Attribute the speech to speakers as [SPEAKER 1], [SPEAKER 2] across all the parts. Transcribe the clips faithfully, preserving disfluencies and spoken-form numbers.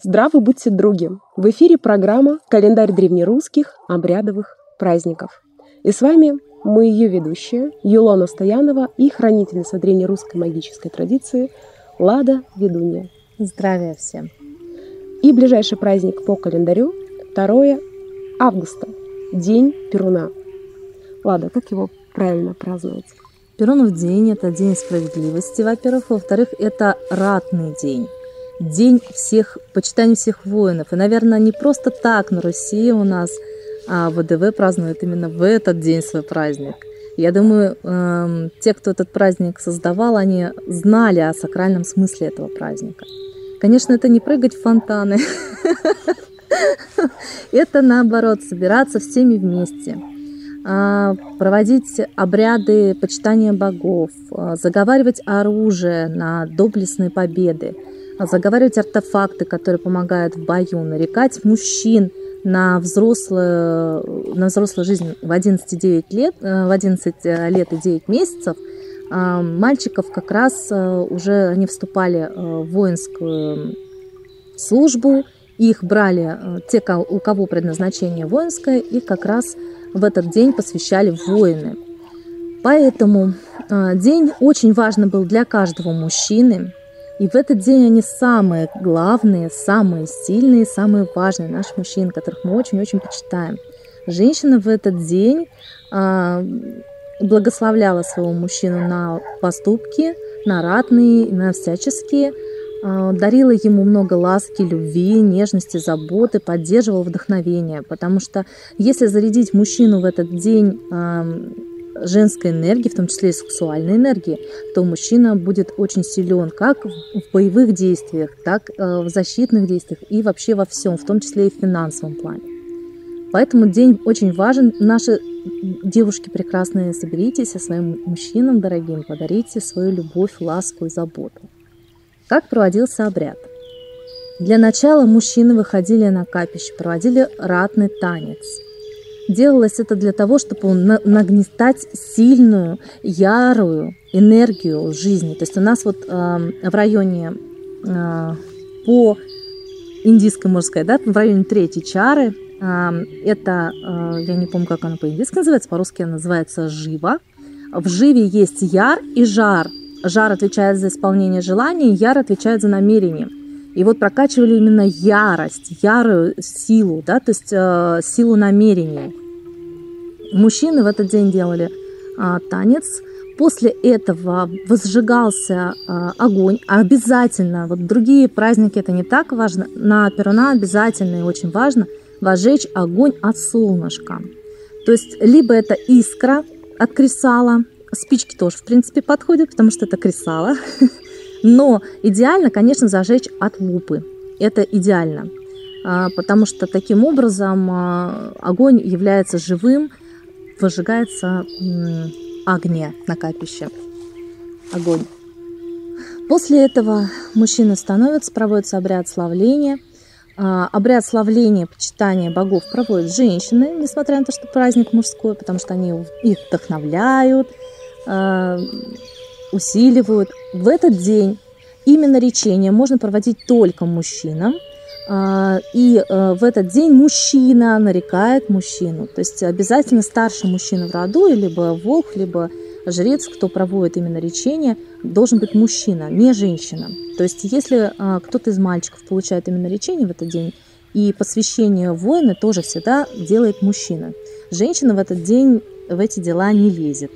[SPEAKER 1] Здравы будьте, други! В эфире программа «Календарь древнерусских обрядовых праздников». И с вами мы, ее ведущие, Юлона Стоянова и хранительница древнерусской магической традиции Лада Ведунья.
[SPEAKER 2] Здравия всем!
[SPEAKER 1] И ближайший праздник по календарю второе августа, День Перуна. Лада, как его правильно праздновать?
[SPEAKER 2] Перунов день – это день справедливости, во-первых. Во-вторых, это ратный день. День всех, почитания всех воинов. И, наверное, не просто так на Руси у нас а ВДВ празднует именно в этот день свой праздник. Я думаю, э, те, кто этот праздник создавал, они знали о сакральном смысле этого праздника. Конечно, это не прыгать в фонтаны. Это, наоборот, собираться всеми вместе, проводить обряды почитания богов, заговаривать оружие на доблестные победы, заговаривать артефакты, которые помогают в бою, нарекать мужчин на взрослую, на взрослую жизнь в одиннадцать лет, в одиннадцать лет и девять месяцев. Мальчиков как раз уже они вступали в воинскую службу, их брали те, у кого предназначение воинское, и как раз в этот день посвящали в воины. Поэтому день очень важный был для каждого мужчины. И в этот день они самые главные, самые сильные, самые важные наши мужчины, которых мы очень-очень почитаем. Женщина в этот день благословляла своего мужчину на поступки, на ратные, на всяческие, дарила ему много ласки, любви, нежности, заботы, поддерживала вдохновение. Потому что если зарядить мужчину в этот день женской энергией, в том числе и сексуальной энергией, то мужчина будет очень силен как в боевых действиях, так в защитных действиях и вообще во всем, в том числе и в финансовом плане. Поэтому день очень важен. Наши девушки прекрасные, соберитесь со своим мужчинам дорогим, подарите свою любовь, ласку и заботу. Как проводился обряд? Для начала мужчины выходили на капище, проводили ратный танец. Делалось это для того, чтобы нагнетать сильную, ярую энергию жизни. То есть у нас вот э, в районе, э, по индийской, можно сказать, да, в районе третьей чары, э, это, э, я не помню, как она по-индийски называется, по-русски она называется жива. В живе есть яр и жар. Жар отвечает за исполнение желаний, яр отвечает за намерение. И вот прокачивали именно ярость, ярую силу, да, то есть э, силу намерений. Мужчины в этот день делали э, танец. После этого возжигался э, огонь. Обязательно, вот другие праздники это не так важно, на Перуна обязательно и очень важно возжечь огонь от солнышка. То есть либо это искра от кресала, спички тоже, в принципе, подходят, потому что это кресало. Но идеально, конечно, зажечь от лупы. Это идеально. Потому что таким образом огонь является живым, выжигается огня на капище. Огонь. После этого мужчины становятся, проводится обряд славления. Обряд славления, почитания богов проводят женщины, несмотря на то, что праздник мужской, потому что они их вдохновляют, усиливают. В этот день именно речение можно проводить только мужчинам. И в этот день мужчина нарекает мужчину. То есть обязательно старший мужчина в роду, либо волк, либо жрец, кто проводит именно речение, должен быть мужчина, не женщина. То есть если кто-то из мальчиков получает именно речение в этот день, и посвящение воина тоже всегда делает мужчина. Женщина в этот день в эти дела не лезет.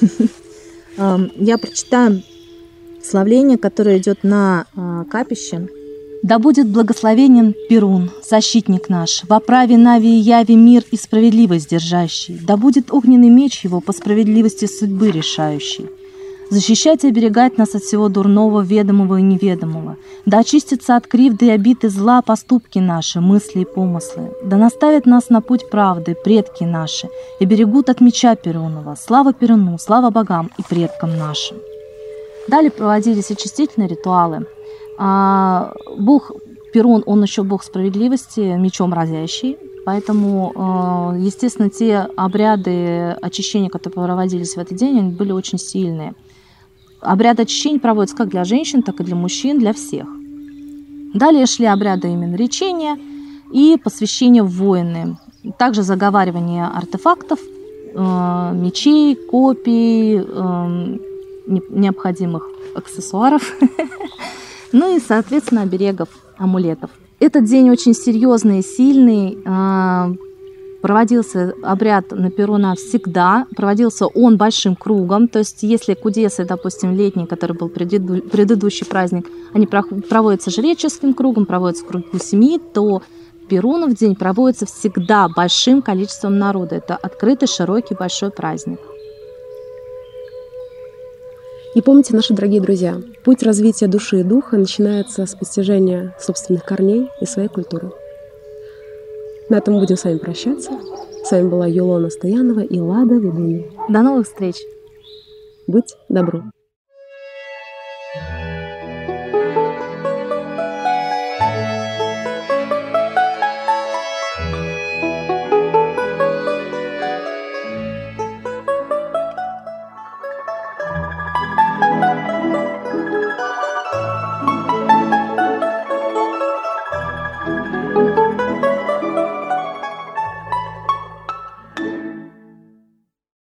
[SPEAKER 2] Я прочитаю славление, которое идет на капище. «Да будет благословенен Перун, защитник наш, во праве Нави и Яви мир и справедливость держащий. Да будет огненный меч его по справедливости судьбы решающий. Защищать и оберегать нас от всего дурного, ведомого и неведомого. Да очистятся от кривды и обиды зла поступки наши, мысли и помыслы. Да наставят нас на путь правды предки наши и берегут от меча Перунова. Слава Перуну, слава богам и предкам нашим». Далее проводились очистительные ритуалы. А бог Перун, он еще бог справедливости, мечом разящий. Поэтому, естественно, те обряды очищения, которые проводились в этот день, они были очень сильные. Обряд очищения проводится как для женщин, так и для мужчин, для всех. Далее шли обряды именоречения и посвящение в воины. Также заговаривание артефактов, э, мечей, копий, э, необходимых аксессуаров, ну и, соответственно, оберегов, амулетов. Этот день очень серьезный и сильный. Проводился обряд на Перуна всегда. Проводился он большим кругом. То есть если кудесы, допустим, летний, который был преду- предыдущий праздник, они проводятся жреческим кругом, проводятся в кругу семьи, то Перунов день проводится всегда большим количеством народа. Это открытый, широкий, большой праздник.
[SPEAKER 1] И помните, наши дорогие друзья, путь развития души и духа начинается с постижения собственных корней и своей культуры. На этом будем с вами прощаться. С вами была Юлона Стоянова и Лада Ведунья.
[SPEAKER 2] До новых встреч!
[SPEAKER 1] Будь добру!